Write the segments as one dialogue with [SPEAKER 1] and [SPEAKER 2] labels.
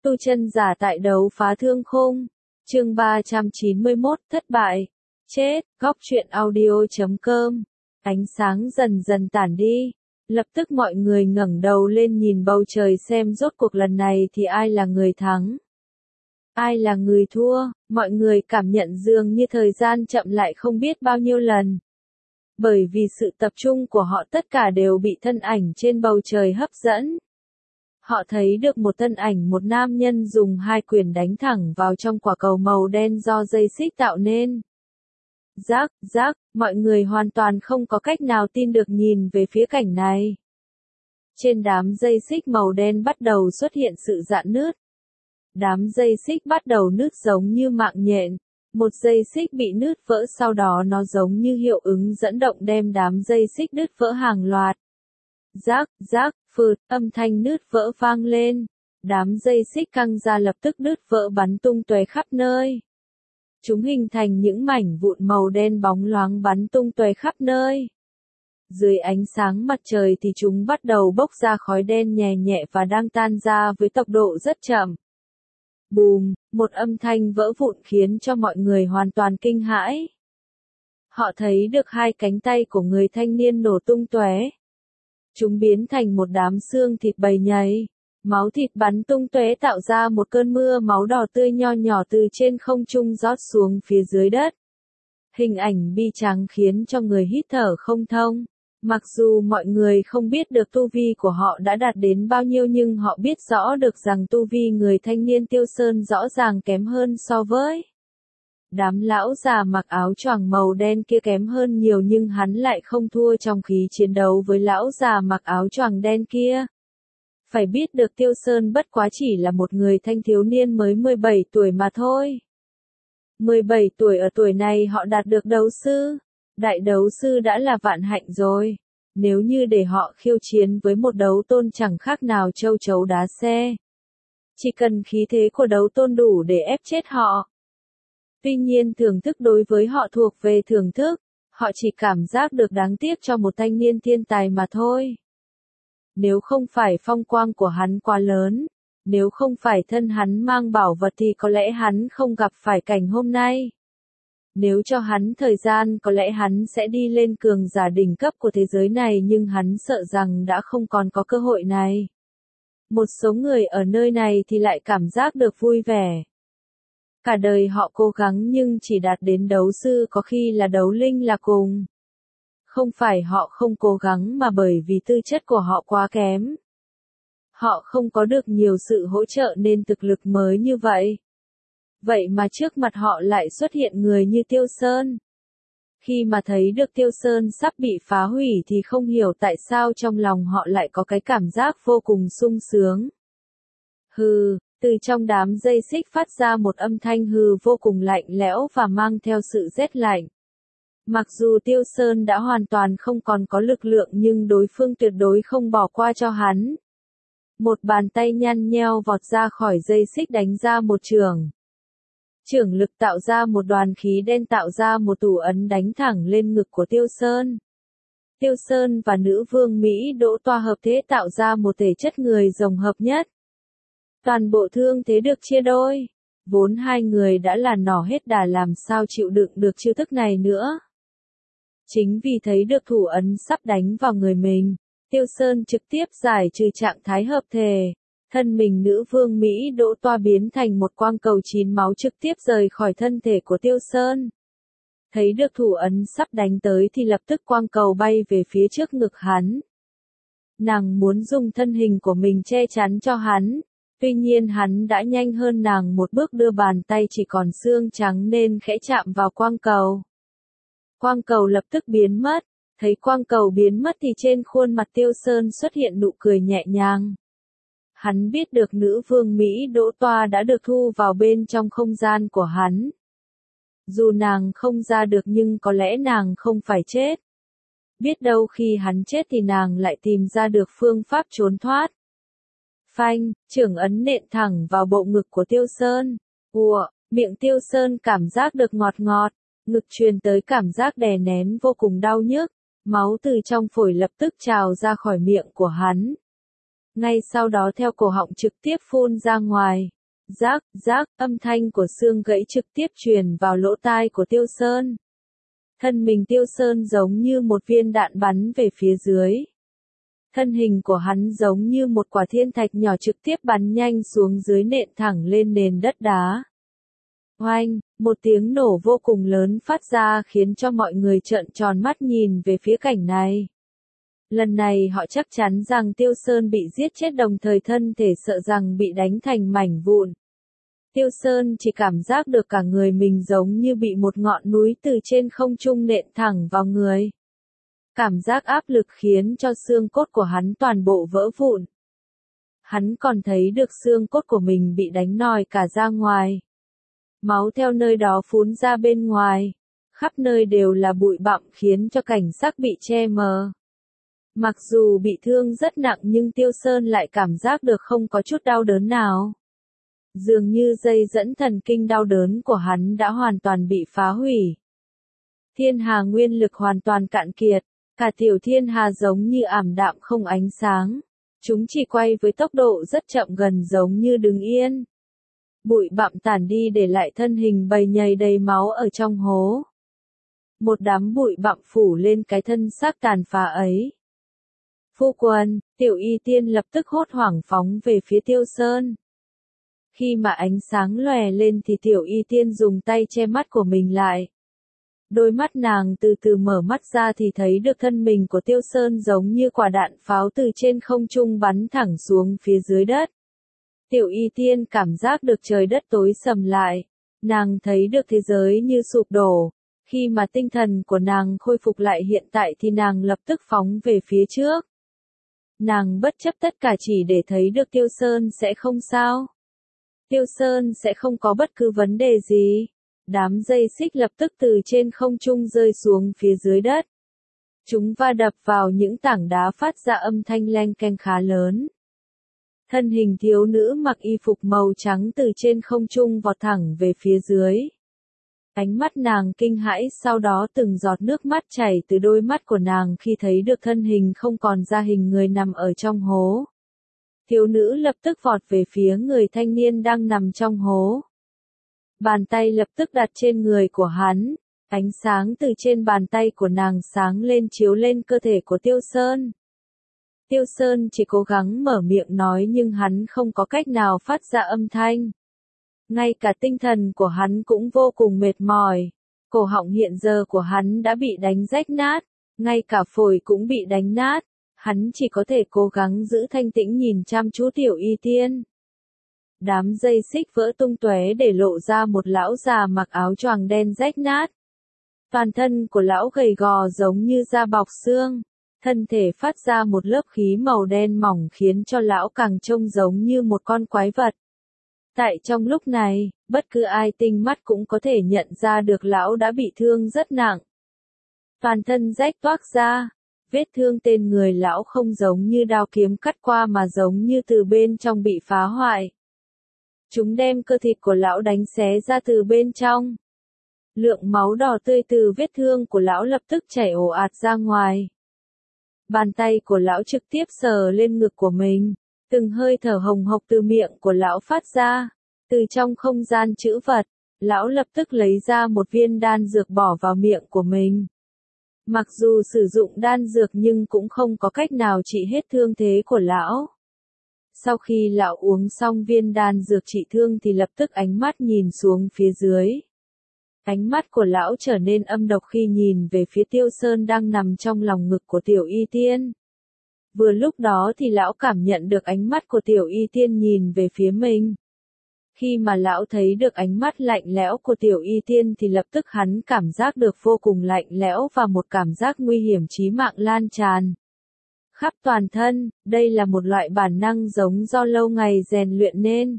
[SPEAKER 1] Tu chân giả tại đấu phá thương khung. Chương 391 thất bại. Chết. Góc truyện audio.com. Ánh sáng dần dần tản đi. Lập tức mọi người ngẩng đầu lên nhìn bầu trời xem rốt cuộc lần này thì ai là người thắng. Ai là người thua, mọi người cảm nhận dường như thời gian chậm lại không biết bao nhiêu lần. Bởi vì sự tập trung của họ tất cả đều bị thân ảnh trên bầu trời hấp dẫn. Họ thấy được một thân ảnh một nam nhân dùng hai quyền đánh thẳng vào trong quả cầu màu đen do dây xích tạo nên. Rác, rác, mọi người hoàn toàn không có cách nào tin được nhìn về phía cảnh này. Trên đám dây xích màu đen bắt đầu xuất hiện sự rạn nứt. Đám dây xích bắt đầu nứt giống như mạng nhện. Một dây xích bị nứt vỡ sau đó nó giống như hiệu ứng dẫn động đem đám dây xích nứt vỡ hàng loạt. Rác, rác, phượt, âm thanh nứt vỡ vang lên. Đám dây xích căng ra lập tức nứt vỡ bắn tung tóe khắp nơi. Chúng hình thành những mảnh vụn màu đen bóng loáng bắn tung tóe khắp nơi. Dưới ánh sáng mặt trời thì chúng bắt đầu bốc ra khói đen nhẹ nhẹ và đang tan ra với tốc độ rất chậm. Bùm, một âm thanh vỡ vụn khiến cho mọi người hoàn toàn kinh hãi. Họ thấy được hai cánh tay của người thanh niên nổ tung tóe. Chúng biến thành một đám xương thịt bầy nhầy. Máu thịt bắn tung tóe tạo ra một cơn mưa máu đỏ tươi nho nhỏ từ trên không trung rót xuống phía dưới đất. Hình ảnh bi tráng khiến cho người hít thở không thông. Mặc dù mọi người không biết được tu vi của họ đã đạt đến bao nhiêu nhưng họ biết rõ được rằng tu vi người thanh niên Tiêu Sơn rõ ràng kém hơn so với. Đám lão già mặc áo choàng màu đen kia kém hơn nhiều nhưng hắn lại không thua trong khí chiến đấu với lão già mặc áo choàng đen kia. Phải biết được Tiêu Sơn bất quá chỉ là một người thanh thiếu niên mới 17 tuổi mà thôi. 17 tuổi ở tuổi này họ đạt được đấu sư. Đại đấu sư đã là vạn hạnh rồi. Nếu như để họ khiêu chiến với một đấu tôn chẳng khác nào châu chấu đá xe. Chỉ cần khí thế của đấu tôn đủ để ép chết họ. Tuy nhiên thưởng thức đối với họ thuộc về thưởng thức. Họ chỉ cảm giác được đáng tiếc cho một thanh niên thiên tài mà thôi. Nếu không phải phong quang của hắn quá lớn. Nếu không phải thân hắn mang bảo vật thì có lẽ hắn không gặp phải cảnh hôm nay. Nếu cho hắn thời gian có lẽ hắn sẽ đi lên cường giả đỉnh cấp của thế giới này nhưng hắn sợ rằng đã không còn có cơ hội này. Một số người ở nơi này thì lại cảm giác được vui vẻ. Cả đời họ cố gắng nhưng chỉ đạt đến đấu sư có khi là đấu linh là cùng. Không phải họ không cố gắng mà bởi vì tư chất của họ quá kém. Họ không có được nhiều sự hỗ trợ nên thực lực mới như vậy. Vậy mà trước mặt họ lại xuất hiện người như Tiêu Sơn. Khi mà thấy được Tiêu Sơn sắp bị phá hủy thì không hiểu tại sao trong lòng họ lại có cái cảm giác vô cùng sung sướng. Hừ, từ trong đám dây xích phát ra một âm thanh hừ vô cùng lạnh lẽo và mang theo sự rét lạnh. Mặc dù Tiêu Sơn đã hoàn toàn không còn có lực lượng nhưng đối phương tuyệt đối không bỏ qua cho hắn. Một bàn tay nhăn nheo vọt ra khỏi dây xích đánh ra một chưởng. Chưởng lực tạo ra một đoàn khí đen tạo ra một thủ ấn đánh thẳng lên ngực của Tiêu Sơn. Tiêu Sơn và nữ vương Mỹ Đỗ Toa hợp thế tạo ra một thể chất người rồng hợp nhất. Toàn bộ thương thế được chia đôi. Vốn hai người đã là nỏ hết đà làm sao chịu đựng được chiêu thức này nữa. Chính vì thấy được thủ ấn sắp đánh vào người mình, Tiêu Sơn trực tiếp giải trừ trạng thái hợp thể. Thân mình nữ vương Mỹ Đỗ Toa biến thành một quang cầu chín máu trực tiếp rời khỏi thân thể của Tiêu Sơn. Thấy được thủ ấn sắp đánh tới thì lập tức quang cầu bay về phía trước ngực hắn. Nàng muốn dùng thân hình của mình che chắn cho hắn. Tuy nhiên hắn đã nhanh hơn nàng một bước đưa bàn tay chỉ còn xương trắng nên khẽ chạm vào quang cầu. Quang cầu lập tức biến mất. Thấy quang cầu biến mất thì trên khuôn mặt Tiêu Sơn xuất hiện nụ cười nhẹ nhàng. Hắn biết được nữ vương Mỹ Đỗ Toa đã được thu vào bên trong không gian của hắn. Dù nàng không ra được nhưng có lẽ nàng không phải chết. Biết đâu khi hắn chết thì nàng lại tìm ra được phương pháp trốn thoát. Phanh, chưởng ấn nện thẳng vào bộ ngực của Tiêu Sơn. Ùa, miệng Tiêu Sơn cảm giác được ngọt ngọt, ngực truyền tới cảm giác đè nén vô cùng đau nhức. Máu từ trong phổi lập tức trào ra khỏi miệng của hắn. Ngay sau đó theo cổ họng trực tiếp phun ra ngoài. Rác, rác, âm thanh của xương gãy trực tiếp truyền vào lỗ tai của Tiêu Sơn. Thân mình Tiêu Sơn giống như một viên đạn bắn về phía dưới. Thân hình của hắn giống như một quả thiên thạch nhỏ trực tiếp bắn nhanh xuống dưới nện thẳng lên nền đất đá. Oanh, một tiếng nổ vô cùng lớn phát ra khiến cho mọi người trợn tròn mắt nhìn về phía cảnh này. Lần này họ chắc chắn rằng Tiêu Sơn bị giết chết đồng thời thân thể sợ rằng bị đánh thành mảnh vụn. Tiêu Sơn chỉ cảm giác được cả người mình giống như bị một ngọn núi từ trên không trung nện thẳng vào người. Cảm giác áp lực khiến cho xương cốt của hắn toàn bộ vỡ vụn. Hắn còn thấy được xương cốt của mình bị đánh nòi cả ra ngoài. Máu theo nơi đó phun ra bên ngoài. Khắp nơi đều là bụi bặm khiến cho cảnh sắc bị che mờ. Mặc dù bị thương rất nặng nhưng Tiêu Sơn lại cảm giác được không có chút đau đớn nào. Dường như dây dẫn thần kinh đau đớn của hắn đã hoàn toàn bị phá hủy. Thiên hà nguyên lực hoàn toàn cạn kiệt, cả tiểu thiên hà giống như ảm đạm không ánh sáng. Chúng chỉ quay với tốc độ rất chậm gần giống như đứng yên. Bụi bặm tản đi để lại thân hình bầy nhầy đầy máu ở trong hố. Một đám bụi bặm phủ lên cái thân xác tàn phá ấy. Phu quân, Tiểu Y Tiên lập tức hốt hoảng phóng về phía Tiêu Sơn. Khi mà ánh sáng lòe lên thì Tiểu Y Tiên dùng tay che mắt của mình lại. Đôi mắt nàng từ từ mở mắt ra thì thấy được thân mình của Tiêu Sơn giống như quả đạn pháo từ trên không trung bắn thẳng xuống phía dưới đất. Tiểu Y Tiên cảm giác được trời đất tối sầm lại. Nàng thấy được thế giới như sụp đổ. Khi mà tinh thần của nàng khôi phục lại hiện tại thì nàng lập tức phóng về phía trước. Nàng bất chấp tất cả chỉ để thấy được Tiêu Sơn sẽ không sao. Tiêu Sơn sẽ không có bất cứ vấn đề gì. Đám dây xích lập tức từ trên không trung rơi xuống phía dưới đất. Chúng va đập vào những tảng đá phát ra âm thanh leng keng khá lớn. Thân hình thiếu nữ mặc y phục màu trắng từ trên không trung vọt thẳng về phía dưới. Ánh mắt nàng kinh hãi, sau đó từng giọt nước mắt chảy từ đôi mắt của nàng khi thấy được thân hình không còn ra hình người nằm ở trong hố. Thiếu nữ lập tức vọt về phía người thanh niên đang nằm trong hố. Bàn tay lập tức đặt trên người của hắn, ánh sáng từ trên bàn tay của nàng sáng lên chiếu lên cơ thể của Tiêu Sơn. Tiêu Sơn chỉ cố gắng mở miệng nói nhưng hắn không có cách nào phát ra âm thanh. Ngay cả tinh thần của hắn cũng vô cùng mệt mỏi. Cổ họng hiện giờ của hắn đã bị đánh rách nát, ngay cả phổi cũng bị đánh nát. Hắn chỉ có thể cố gắng giữ thanh tĩnh nhìn chăm chú Tiểu Y Tiên. Đám dây xích vỡ tung tóe để lộ ra một lão già mặc áo choàng đen rách nát. Toàn thân của lão gầy gò giống như da bọc xương. Thân thể phát ra một lớp khí màu đen mỏng khiến cho lão càng trông giống như một con quái vật. Tại trong lúc này, bất cứ ai tinh mắt cũng có thể nhận ra được lão đã bị thương rất nặng. Toàn thân rách toác ra, vết thương trên người lão không giống như đao kiếm cắt qua mà giống như từ bên trong bị phá hoại. Chúng đem cơ thịt của lão đánh xé ra từ bên trong. Lượng máu đỏ tươi từ vết thương của lão lập tức chảy ồ ạt ra ngoài. Bàn tay của lão trực tiếp sờ lên ngực của mình. Từng hơi thở hồng hộc từ miệng của lão phát ra. Từ trong không gian trữ vật, lão lập tức lấy ra một viên đan dược bỏ vào miệng của mình. Mặc dù sử dụng đan dược nhưng cũng không có cách nào trị hết thương thế của lão. Sau khi lão uống xong viên đan dược trị thương thì lập tức ánh mắt nhìn xuống phía dưới. Ánh mắt của lão trở nên âm độc khi nhìn về phía Tiêu Sơn đang nằm trong lòng ngực của Tiểu Y Tiên. Vừa lúc đó thì lão cảm nhận được ánh mắt của Tiểu Y Tiên nhìn về phía mình. Khi mà lão thấy được ánh mắt lạnh lẽo của Tiểu Y Tiên thì lập tức hắn cảm giác được vô cùng lạnh lẽo và một cảm giác nguy hiểm chí mạng lan tràn khắp toàn thân. Đây là một loại bản năng giống do lâu ngày rèn luyện nên.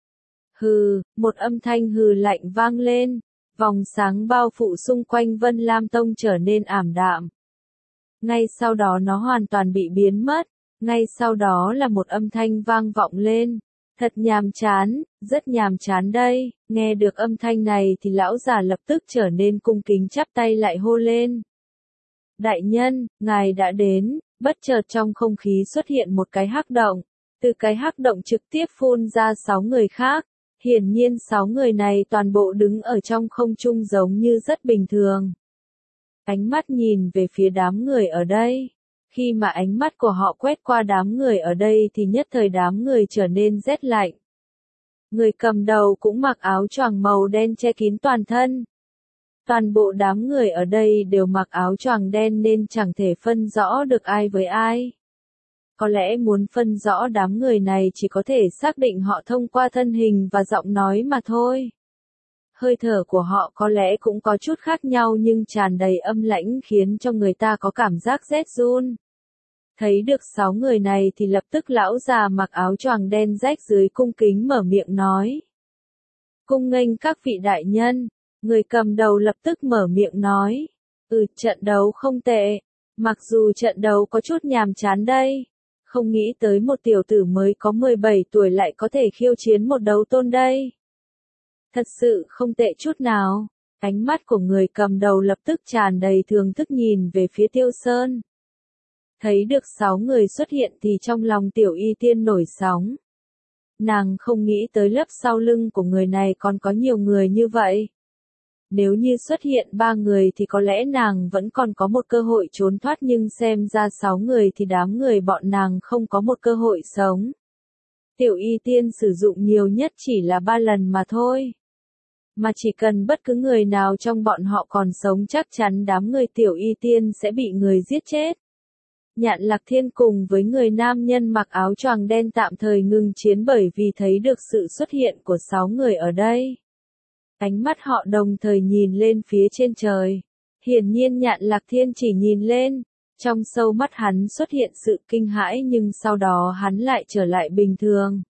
[SPEAKER 1] Hừ, một âm thanh hừ lạnh vang lên. Vòng sáng bao phủ xung quanh Vân Lam Tông trở nên ảm đạm. Ngay sau đó nó hoàn toàn bị biến mất. Ngay sau đó là một âm thanh vang vọng lên. Thật nhàm chán, rất nhàm chán đây. Nghe được âm thanh này thì lão già lập tức trở nên cung kính chắp tay lại hô lên. Đại nhân, ngài đã đến. Bất chợt trong không khí xuất hiện một cái hắc động. Từ cái hắc động trực tiếp phun ra 6 người khác. Hiển nhiên 6 người này toàn bộ đứng ở trong không trung giống như rất bình thường. Ánh mắt nhìn về phía đám người ở đây. Khi mà ánh mắt của họ quét qua đám người ở đây thì nhất thời đám người trở nên rét lạnh. Người cầm đầu cũng mặc áo choàng màu đen che kín toàn thân. Toàn bộ đám người ở đây đều mặc áo choàng đen nên chẳng thể phân rõ được ai với ai. Có lẽ muốn phân rõ đám người này chỉ có thể xác định họ thông qua thân hình và giọng nói mà thôi. Hơi thở của họ có lẽ cũng có chút khác nhau nhưng tràn đầy âm lãnh khiến cho người ta có cảm giác rét run. Thấy được 6 người này thì lập tức lão già mặc áo choàng đen rách dưới cung kính mở miệng nói. Cung nghênh các vị đại nhân, người cầm đầu lập tức mở miệng nói. Trận đấu không tệ, mặc dù trận đấu có chút nhàm chán đây. Không nghĩ tới một tiểu tử mới có 17 tuổi lại có thể khiêu chiến một đấu tôn đây. Thật sự không tệ chút nào. Ánh mắt của người cầm đầu lập tức tràn đầy thưởng thức nhìn về phía Tiêu Sơn. Thấy được 6 người xuất hiện thì trong lòng Tiểu Y Tiên nổi sóng. Nàng không nghĩ tới lớp sau lưng của người này còn có nhiều người như vậy. Nếu như xuất hiện 3 người thì có lẽ nàng vẫn còn có một cơ hội trốn thoát nhưng xem ra 6 người thì đám người bọn nàng không có một cơ hội sống. Tiểu Y Tiên sử dụng nhiều nhất chỉ là 3 lần mà thôi. Mà chỉ cần bất cứ người nào trong bọn họ còn sống chắc chắn đám người Tiểu Y Tiên sẽ bị người giết chết. Nhạn Lạc Thiên cùng với người nam nhân mặc áo choàng đen tạm thời ngừng chiến bởi vì thấy được sự xuất hiện của 6 người ở đây. Ánh mắt họ đồng thời nhìn lên phía trên trời. Hiển nhiên Nhạn Lạc Thiên chỉ nhìn lên, trong sâu mắt hắn xuất hiện sự kinh hãi nhưng sau đó hắn lại trở lại bình thường.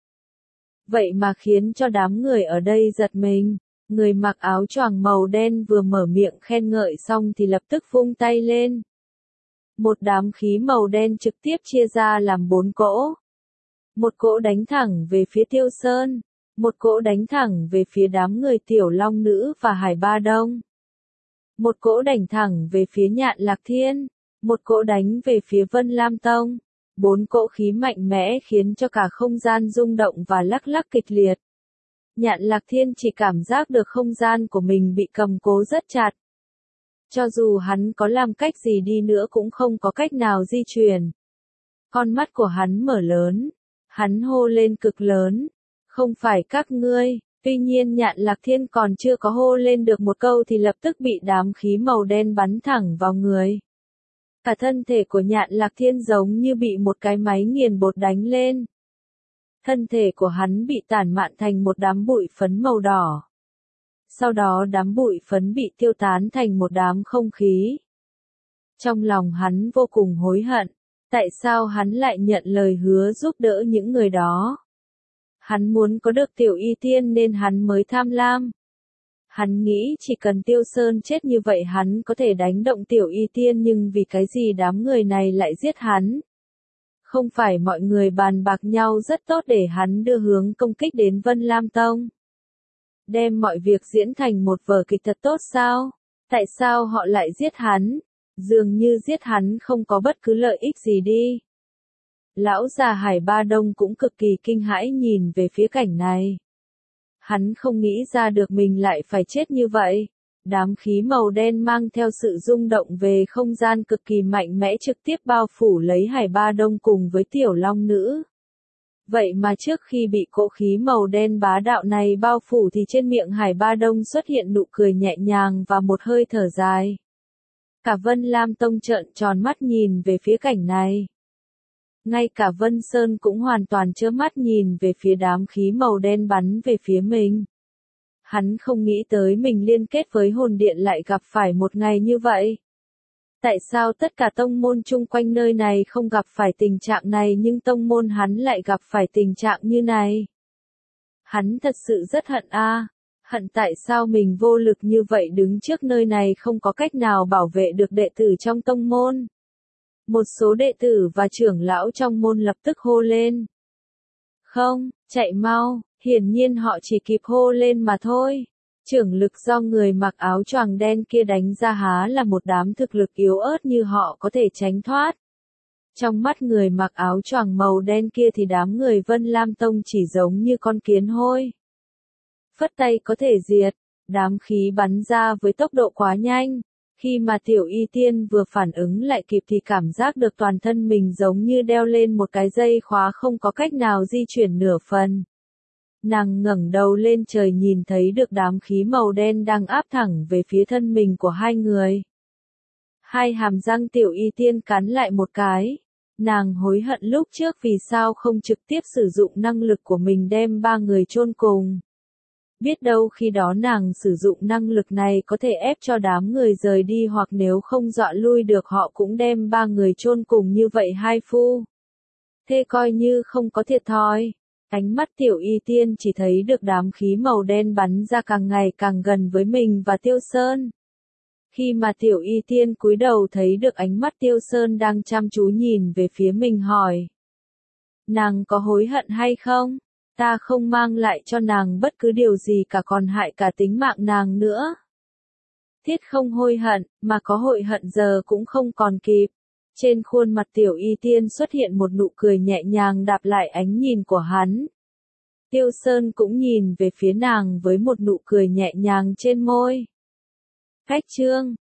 [SPEAKER 1] Vậy mà khiến cho đám người ở đây giật mình, người mặc áo choàng màu đen vừa mở miệng khen ngợi xong thì lập tức vung tay lên. Một đám khí màu đen trực tiếp chia ra làm 4 cỗ. Một cỗ đánh thẳng về phía Tiêu Sơn, một cỗ đánh thẳng về phía đám người Tiểu Long Nữ và Hải Ba Đông. Một cỗ đánh thẳng về phía Nhạn Lạc Thiên, một cỗ đánh về phía Vân Lam Tông. 4 cỗ khí mạnh mẽ khiến cho cả không gian rung động và lắc lắc kịch liệt. Nhạn Lạc Thiên chỉ cảm giác được không gian của mình bị cầm cố rất chặt. Cho dù hắn có làm cách gì đi nữa cũng không có cách nào di chuyển. Con mắt của hắn mở lớn. Hắn hô lên cực lớn. Không phải các ngươi. Tuy nhiên Nhạn Lạc Thiên còn chưa có hô lên được một câu thì lập tức bị đám khí màu đen bắn thẳng vào người. Cả thân thể của Nhạn Lạc Thiên giống như bị một cái máy nghiền bột đánh lên. Thân thể của hắn bị tản mạn thành một đám bụi phấn màu đỏ. Sau đó đám bụi phấn bị tiêu tán thành một đám không khí. Trong lòng hắn vô cùng hối hận, tại sao hắn lại nhận lời hứa giúp đỡ những người đó. Hắn muốn có được Tiểu Y Tiên nên hắn mới tham lam. Hắn nghĩ chỉ cần Tiêu Sơn chết như vậy hắn có thể đánh động Tiểu Y Tiên nhưng vì cái gì đám người này lại giết hắn. Không phải mọi người bàn bạc nhau rất tốt để hắn đưa hướng công kích đến Vân Lam Tông. Đem mọi việc diễn thành một vở kịch thật tốt sao? Tại sao họ lại giết hắn? Dường như giết hắn không có bất cứ lợi ích gì đi. Lão già Hải Ba Đông cũng cực kỳ kinh hãi nhìn về phía cảnh này. Hắn không nghĩ ra được mình lại phải chết như vậy. Đám khí màu đen mang theo sự rung động về không gian cực kỳ mạnh mẽ trực tiếp bao phủ lấy Hải Ba Đông cùng với Tiểu Long Nữ. Vậy mà trước khi bị cỗ khí màu đen bá đạo này bao phủ thì trên miệng Hải Ba Đông xuất hiện nụ cười nhẹ nhàng và một hơi thở dài. Cả Vân Lam Tông trợn tròn mắt nhìn về phía cảnh này. Ngay cả Vân Sơn cũng hoàn toàn trơ mắt nhìn về phía đám khí màu đen bắn về phía mình. Hắn không nghĩ tới mình liên kết với hồn điện lại gặp phải một ngày như vậy. Tại sao tất cả tông môn chung quanh nơi này không gặp phải tình trạng này nhưng tông môn hắn lại gặp phải tình trạng như này? Hắn thật sự rất hận a, hận tại sao mình vô lực như vậy đứng trước nơi này không có cách nào bảo vệ được đệ tử trong tông môn. Một số đệ tử và trưởng lão trong môn lập tức hô lên. Không, chạy mau, hiển nhiên họ chỉ kịp hô lên mà thôi. Trưởng lực do người mặc áo choàng đen kia đánh ra há là một đám thực lực yếu ớt như họ có thể tránh thoát. Trong mắt người mặc áo choàng màu đen kia thì đám người Vân Lam Tông chỉ giống như con kiến hôi. Phất tay có thể diệt, đám khí bắn ra với tốc độ quá nhanh. Khi mà Tiểu Y Tiên vừa phản ứng lại kịp thì cảm giác được toàn thân mình giống như đeo lên một cái dây khóa không có cách nào di chuyển nửa phần. Nàng ngẩng đầu lên trời nhìn thấy được đám khí màu đen đang áp thẳng về phía thân mình của hai người. Hai hàm răng Tiểu Y Tiên cắn lại một cái. Nàng hối hận lúc trước vì sao không trực tiếp sử dụng năng lực của mình đem ba người chôn cùng. Biết đâu khi đó nàng sử dụng năng lực này có thể ép cho đám người rời đi hoặc nếu không dọa lui được họ cũng đem ba người chôn cùng như vậy hai phu. Thế coi như không có thiệt thòi. Ánh mắt Tiểu Y Tiên chỉ thấy được đám khí màu đen bắn ra càng ngày càng gần với mình và Tiêu Sơn. Khi mà Tiểu Y Tiên cúi đầu thấy được ánh mắt Tiêu Sơn đang chăm chú nhìn về phía mình hỏi. Nàng có hối hận hay không? Ta không mang lại cho nàng bất cứ điều gì cả còn hại cả tính mạng nàng nữa. Thiết không hối hận, mà có hối hận giờ cũng không còn kịp. Trên khuôn mặt Tiểu Y Tiên xuất hiện một nụ cười nhẹ nhàng đáp lại ánh nhìn của hắn. Tiêu Sơn cũng nhìn về phía nàng với một nụ cười nhẹ nhàng trên môi. Cách chương